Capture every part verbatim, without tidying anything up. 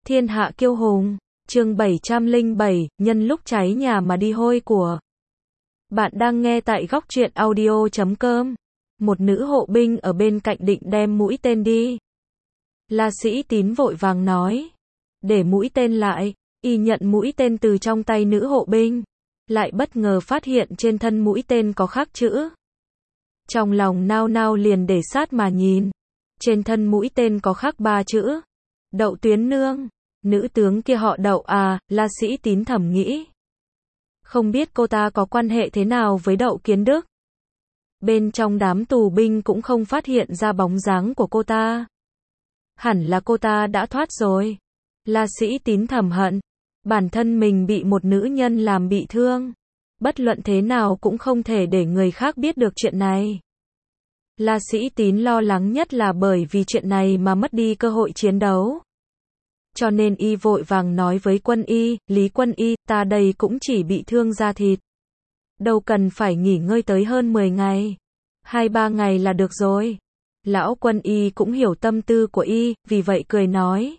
Thiên hạ kiêu hùng, chương bảy trăm lẻ bảy, nhân lúc cháy nhà mà đi hôi của. Bạn đang nghe tại góc truyện audio chấm com. Một nữ hộ binh ở bên cạnh định đem mũi tên đi. La Sĩ Tín vội vàng nói. Để mũi tên lại, y nhận mũi tên từ trong tay nữ hộ binh. Lại bất ngờ phát hiện trên thân mũi tên có khắc chữ. Trong lòng nao nao liền để sát mà nhìn. Trên thân mũi tên có khắc ba chữ. Đậu Tuyến Nương. Nữ tướng kia họ Đậu à, La Sĩ Tín thầm nghĩ. Không biết cô ta có quan hệ thế nào với Đậu Kiến Đức. Bên trong đám tù binh cũng không phát hiện ra bóng dáng của cô ta. Hẳn là cô ta đã thoát rồi. La Sĩ Tín thầm hận. Bản thân mình bị một nữ nhân làm bị thương. Bất luận thế nào cũng không thể để người khác biết được chuyện này. La Sĩ Tín lo lắng nhất là bởi vì chuyện này mà mất đi cơ hội chiến đấu. Cho nên y vội vàng nói với Quân Y, Lý Quân Y, ta đây cũng chỉ bị thương da thịt. Đâu cần phải nghỉ ngơi tới hơn mười ngày. Hai ba ngày là được rồi. Lão Quân Y cũng hiểu tâm tư của y, vì vậy cười nói.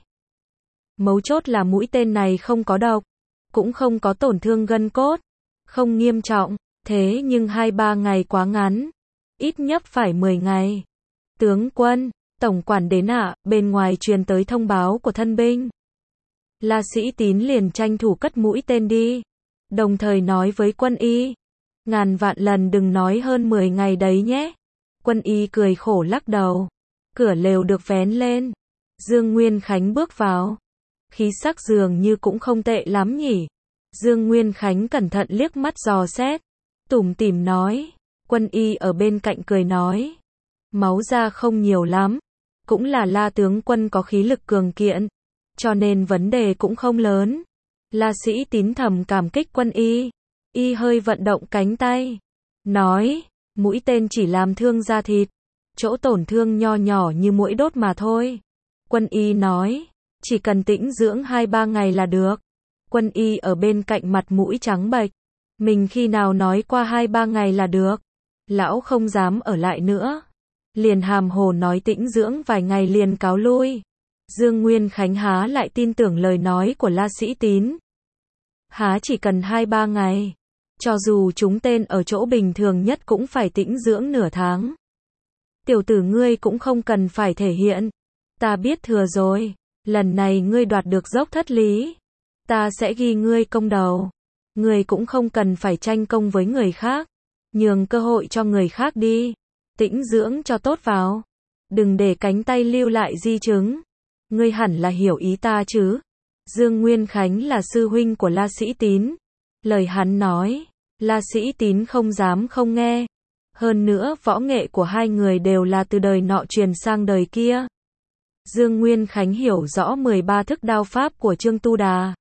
Mấu chốt là mũi tên này không có độc, cũng không có tổn thương gân cốt, không nghiêm trọng, thế nhưng hai ba ngày quá ngắn. Ít nhất phải mười ngày. Tướng quân, tổng quản đến ạ, bên ngoài truyền tới thông báo của thân binh. La Sĩ Tín liền tranh thủ cất mũi tên đi. Đồng thời nói với Quân Y. Ngàn vạn lần đừng nói hơn mười ngày đấy nhé. Quân Y cười khổ lắc đầu. Cửa lều được vén lên. Dương Nguyên Khánh bước vào. Khí sắc dường như cũng không tệ lắm nhỉ. Dương Nguyên Khánh cẩn thận liếc mắt dò xét. Tủm tỉm nói. Quân Y ở bên cạnh cười nói. Máu ra không nhiều lắm. Cũng là La tướng quân có khí lực cường kiện. Cho nên vấn đề cũng không lớn. La Sĩ Tín thầm cảm kích Quân Y. Y hơi vận động cánh tay. Nói. Mũi tên chỉ làm thương da thịt. Chỗ tổn thương nho nhỏ như mũi đốt mà thôi. Quân Y nói. Chỉ cần tĩnh dưỡng hai ba ngày là được. Quân Y ở bên cạnh mặt mũi trắng bệch. Mình khi nào nói qua hai ba ngày là được. Lão không dám ở lại nữa. Liền hàm hồ nói tĩnh dưỡng vài ngày liền cáo lui. Dương Nguyên Khánh há lại tin tưởng lời nói của La Sĩ Tín. Há chỉ cần hai ba ngày. Cho dù chúng tên ở chỗ bình thường nhất cũng phải tĩnh dưỡng nửa tháng. Tiểu tử ngươi cũng không cần phải thể hiện. Ta biết thừa rồi. Lần này ngươi đoạt được dốc Thất Lý. Ta sẽ ghi ngươi công đầu. Ngươi cũng không cần phải tranh công với người khác. Nhường cơ hội cho người khác đi. Tĩnh dưỡng cho tốt vào. Đừng để cánh tay lưu lại di chứng. Ngươi hẳn là hiểu ý ta chứ. Dương Nguyên Khánh là sư huynh của La Sĩ Tín. Lời hắn nói, La Sĩ Tín không dám không nghe. Hơn nữa võ nghệ của hai người đều là từ đời nọ truyền sang đời kia. Dương Nguyên Khánh hiểu rõ mười ba thức đao pháp của Trương Tu Đà.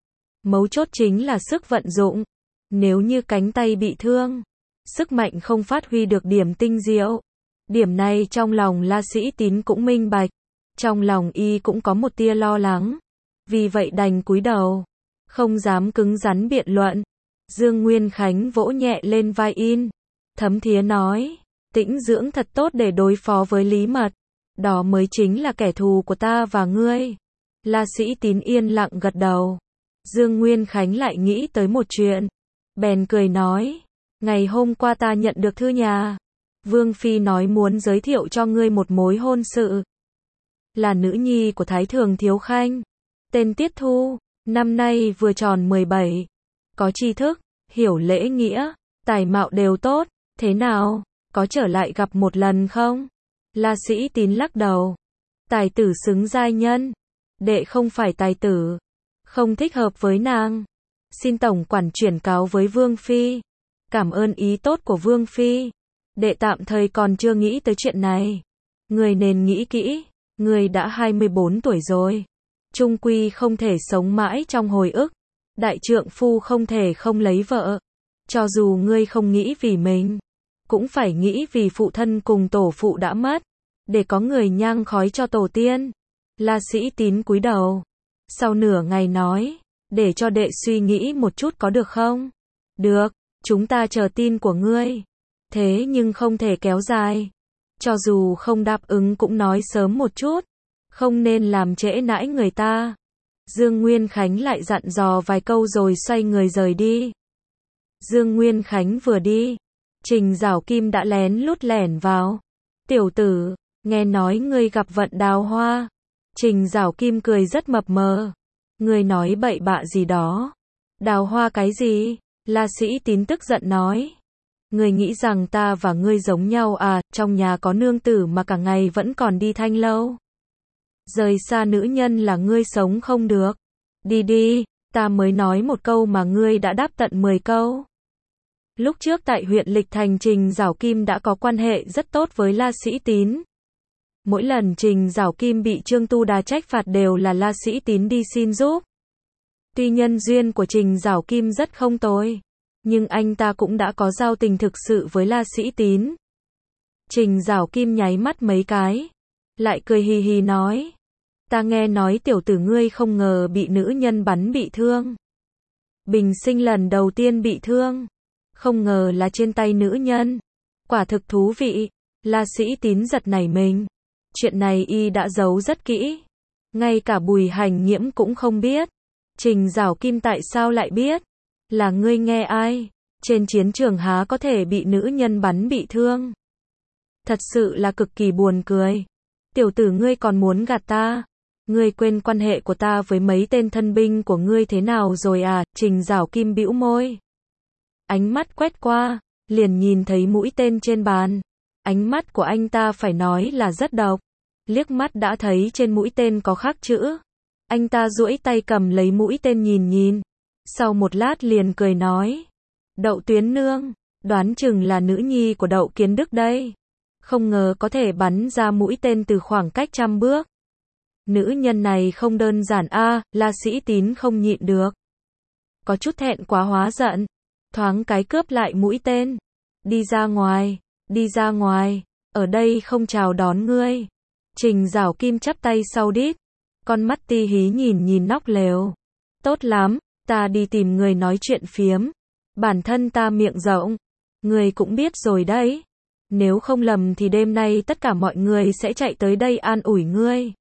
Mấu chốt chính là sức vận dụng. Nếu như cánh tay bị thương, sức mạnh không phát huy được điểm tinh diệu. Điểm này trong lòng La Sĩ Tín cũng minh bạch. Trong lòng y cũng có một tia lo lắng. Vì vậy đành cúi đầu. Không dám cứng rắn biện luận. Dương Nguyên Khánh vỗ nhẹ lên vai in. Thấm thía nói. Tĩnh dưỡng thật tốt để đối phó với Lý Mật. Đó mới chính là kẻ thù của ta và ngươi. La Sĩ Tín yên lặng gật đầu. Dương Nguyên Khánh lại nghĩ tới một chuyện. Bèn cười nói. Ngày hôm qua ta nhận được thư nhà. Vương Phi nói muốn giới thiệu cho ngươi một mối hôn sự. Là nữ nhi của Thái Thường Thiếu Khanh. Tên Tiết Thu. Năm nay vừa tròn mười bảy. Có tri thức, hiểu lễ nghĩa, tài mạo đều tốt. Thế nào, có trở lại gặp một lần không? La Sĩ Tín lắc đầu. Tài tử xứng giai nhân. Đệ không phải tài tử. Không thích hợp với nàng. Xin tổng quản chuyển cáo với Vương Phi. Cảm ơn ý tốt của Vương Phi. Đệ tạm thời còn chưa nghĩ tới chuyện này. Người nên nghĩ kỹ. Người đã hai mươi bốn tuổi rồi. Chung quy không thể sống mãi trong hồi ức. Đại trượng phu không thể không lấy vợ. Cho dù ngươi không nghĩ vì mình, cũng phải nghĩ vì phụ thân cùng tổ phụ đã mất. Để có người nhang khói cho tổ tiên. La Sĩ Tín cúi đầu. Sau nửa ngày nói. Để cho đệ suy nghĩ một chút có được không? Được, chúng ta chờ tin của ngươi. Thế nhưng không thể kéo dài. Cho dù không đáp ứng cũng nói sớm một chút. Không nên làm trễ nãi người ta. Dương Nguyên Khánh lại dặn dò vài câu rồi xoay người rời đi. Dương Nguyên Khánh vừa đi, Trình Giảo Kim đã lén lút lẻn vào. Tiểu tử, nghe nói ngươi gặp vận Đào Hoa. Trình Giảo Kim cười rất mập mờ. Ngươi nói bậy bạ gì đó? Đào Hoa cái gì? La Sĩ Tín tức giận nói. Ngươi nghĩ rằng ta và ngươi giống nhau à, trong nhà có nương tử mà cả ngày vẫn còn đi thanh lâu. Rời xa nữ nhân là ngươi sống không được. Đi đi, ta mới nói một câu mà ngươi đã đáp tận mười câu. Lúc trước tại huyện Lịch Thành, Trình Giảo Kim đã có quan hệ rất tốt với La Sĩ Tín. Mỗi lần Trình Giảo Kim bị Trương Tu Đà trách phạt đều là La Sĩ Tín đi xin giúp. Tuy nhân duyên của Trình Giảo Kim rất không tồi, nhưng anh ta cũng đã có giao tình thực sự với La Sĩ Tín. Trình Giảo Kim nháy mắt mấy cái, lại cười hì hì nói. Ta nghe nói tiểu tử ngươi không ngờ bị nữ nhân bắn bị thương. Bình sinh lần đầu tiên bị thương, không ngờ là trên tay nữ nhân. Quả thực thú vị. La Sĩ Tín giật nảy mình. Chuyện này y đã giấu rất kỹ. Ngay cả Bùi Hành Nhiễm cũng không biết. Trình Giảo Kim tại sao lại biết? Là ngươi nghe ai? Trên chiến trường há có thể bị nữ nhân bắn bị thương? Thật sự là cực kỳ buồn cười. Tiểu tử ngươi còn muốn gạt ta? Ngươi quên quan hệ của ta với mấy tên thân binh của ngươi thế nào rồi à? Trình Giảo Kim bĩu môi. Ánh mắt quét qua, liền nhìn thấy mũi tên trên bàn. Ánh mắt của anh ta phải nói là rất độc. Liếc mắt đã thấy trên mũi tên có khắc chữ. Anh ta duỗi tay cầm lấy mũi tên nhìn nhìn. Sau một lát liền cười nói. Đậu Tuyến Nương, đoán chừng là nữ nhi của Đậu Kiến Đức đây. Không ngờ có thể bắn ra mũi tên từ khoảng cách trăm bước. Nữ nhân này không đơn giản a. À, La Sĩ Tín không nhịn được. Có chút thẹn quá hóa giận. Thoáng cái cướp lại mũi tên. Đi ra ngoài, đi ra ngoài, ở đây không chào đón ngươi. Trình Giảo Kim chắp tay sau đít. Con mắt ti hí nhìn nhìn nóc lều. Tốt lắm, ta đi tìm người nói chuyện phiếm. Bản thân ta miệng rộng. Người cũng biết rồi đấy. Nếu không lầm thì đêm nay tất cả mọi người sẽ chạy tới đây an ủi ngươi.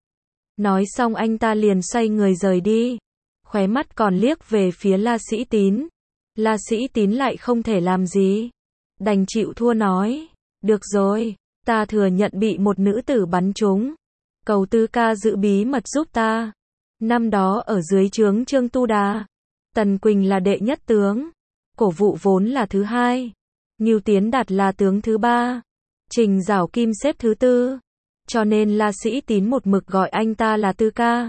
Nói xong anh ta liền xoay người rời đi. Khóe mắt còn liếc về phía La Sĩ Tín. La Sĩ Tín lại không thể làm gì. Đành chịu thua nói. Được rồi, ta thừa nhận bị một nữ tử bắn trúng. Cầu Tư ca giữ bí mật giúp ta. Năm đó ở dưới trướng Trương Tu Đà, Tần Quỳnh là đệ nhất tướng. Cổ Vụ vốn là thứ hai. Ngưu Tiến Đạt là tướng thứ ba. Trình Giảo Kim xếp thứ tư. Cho nên La Sĩ Tín một mực gọi anh ta là Tư ca.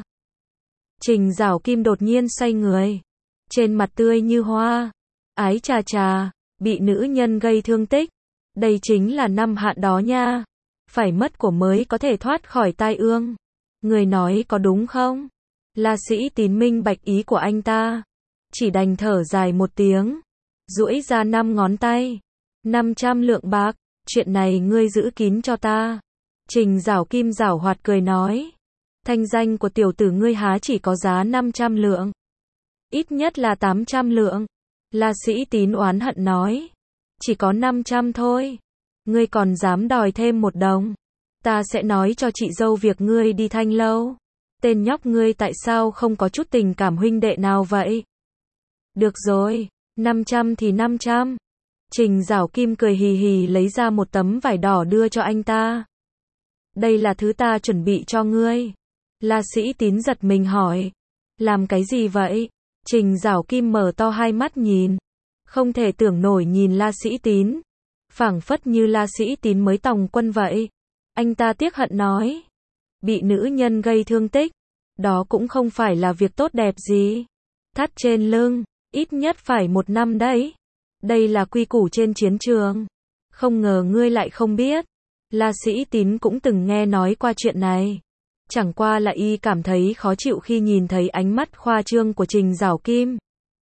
Trình Giảo Kim đột nhiên xoay người. Trên mặt tươi như hoa. Ái chà chà, bị nữ nhân gây thương tích. Đây chính là năm hạn đó nha. Phải mất của mới có thể thoát khỏi tai ương. Người nói có đúng không? La Sĩ Tín minh bạch ý của anh ta. Chỉ đành thở dài một tiếng. Duỗi ra năm ngón tay. năm trăm lượng bạc. Chuyện này ngươi giữ kín cho ta. Trình Giảo Kim giảo hoạt cười nói. Thanh danh của tiểu tử ngươi há chỉ có giá năm trăm lượng. Ít nhất là tám trăm lượng. La Sĩ Tín oán hận nói. Chỉ có năm trăm thôi. Ngươi còn dám đòi thêm một đồng. Ta sẽ nói cho chị dâu việc ngươi đi thanh lâu. Tên nhóc ngươi tại sao không có chút tình cảm huynh đệ nào vậy? Được rồi, năm trăm thì năm trăm. Trình Giảo Kim cười hì hì lấy ra một tấm vải đỏ đưa cho anh ta. Đây là thứ ta chuẩn bị cho ngươi. La Sĩ Tín giật mình hỏi. Làm cái gì vậy? Trình Giảo Kim mở to hai mắt nhìn. Không thể tưởng nổi nhìn La Sĩ Tín. Phảng phất như La Sĩ Tín mới tòng quân vậy. Anh ta tiếc hận nói. Bị nữ nhân gây thương tích. Đó cũng không phải là việc tốt đẹp gì. Thắt trên lưng. Ít nhất phải một năm đấy. Đây là quy củ trên chiến trường. Không ngờ ngươi lại không biết. La Sĩ Tín cũng từng nghe nói qua chuyện này. Chẳng qua là y cảm thấy khó chịu khi nhìn thấy ánh mắt khoa trương của Trình Giảo Kim.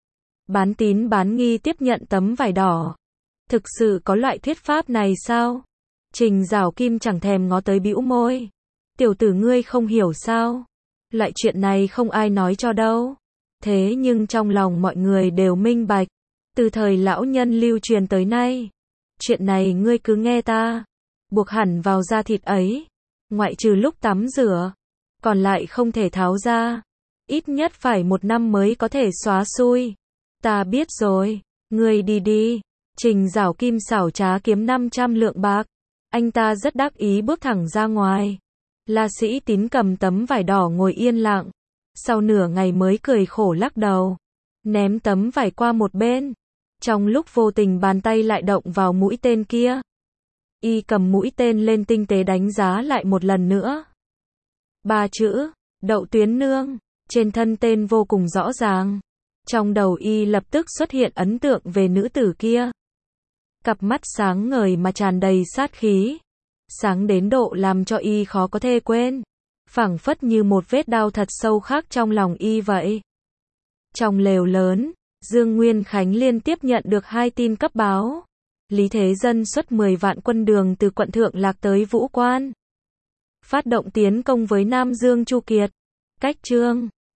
Bán tín bán nghi tiếp nhận tấm vải đỏ. Thực sự có loại thuyết pháp này sao? Trình Giảo Kim chẳng thèm ngó tới bĩu môi. Tiểu tử ngươi không hiểu sao? Loại chuyện này không ai nói cho đâu. Thế nhưng trong lòng mọi người đều minh bạch. Từ thời lão nhân lưu truyền tới nay. Chuyện này ngươi cứ nghe ta. Buộc hẳn vào da thịt ấy. Ngoại trừ lúc tắm rửa. Còn lại không thể tháo ra. Ít nhất phải một năm mới có thể xóa xui. Ta biết rồi, ngươi đi đi. Trình Giảo Kim xảo trá kiếm năm trăm lượng bạc. Anh ta rất đắc ý bước thẳng ra ngoài. La Sĩ Tín cầm tấm vải đỏ ngồi yên lặng. Sau nửa ngày mới cười khổ lắc đầu. Ném tấm vải qua một bên. Trong lúc vô tình bàn tay lại động vào mũi tên kia. Y cầm mũi tên lên tinh tế đánh giá lại một lần nữa. Ba chữ, Đậu Tuyến Nương, trên thân tên vô cùng rõ ràng. Trong đầu Y lập tức xuất hiện ấn tượng về nữ tử kia. Cặp mắt sáng ngời mà tràn đầy sát khí. Sáng đến độ làm cho Y khó có thể quên. Phảng phất như một vết đau thật sâu khắc trong lòng Y vậy. Trong lều lớn, Dương Nguyên Khánh liên tiếp nhận được hai tin cấp báo. Lý Thế Dân xuất mười vạn quân đường từ quận Thượng Lạc tới Vũ Quan. Phát động tiến công với Nam Dương Chu Kiệt. Cách chương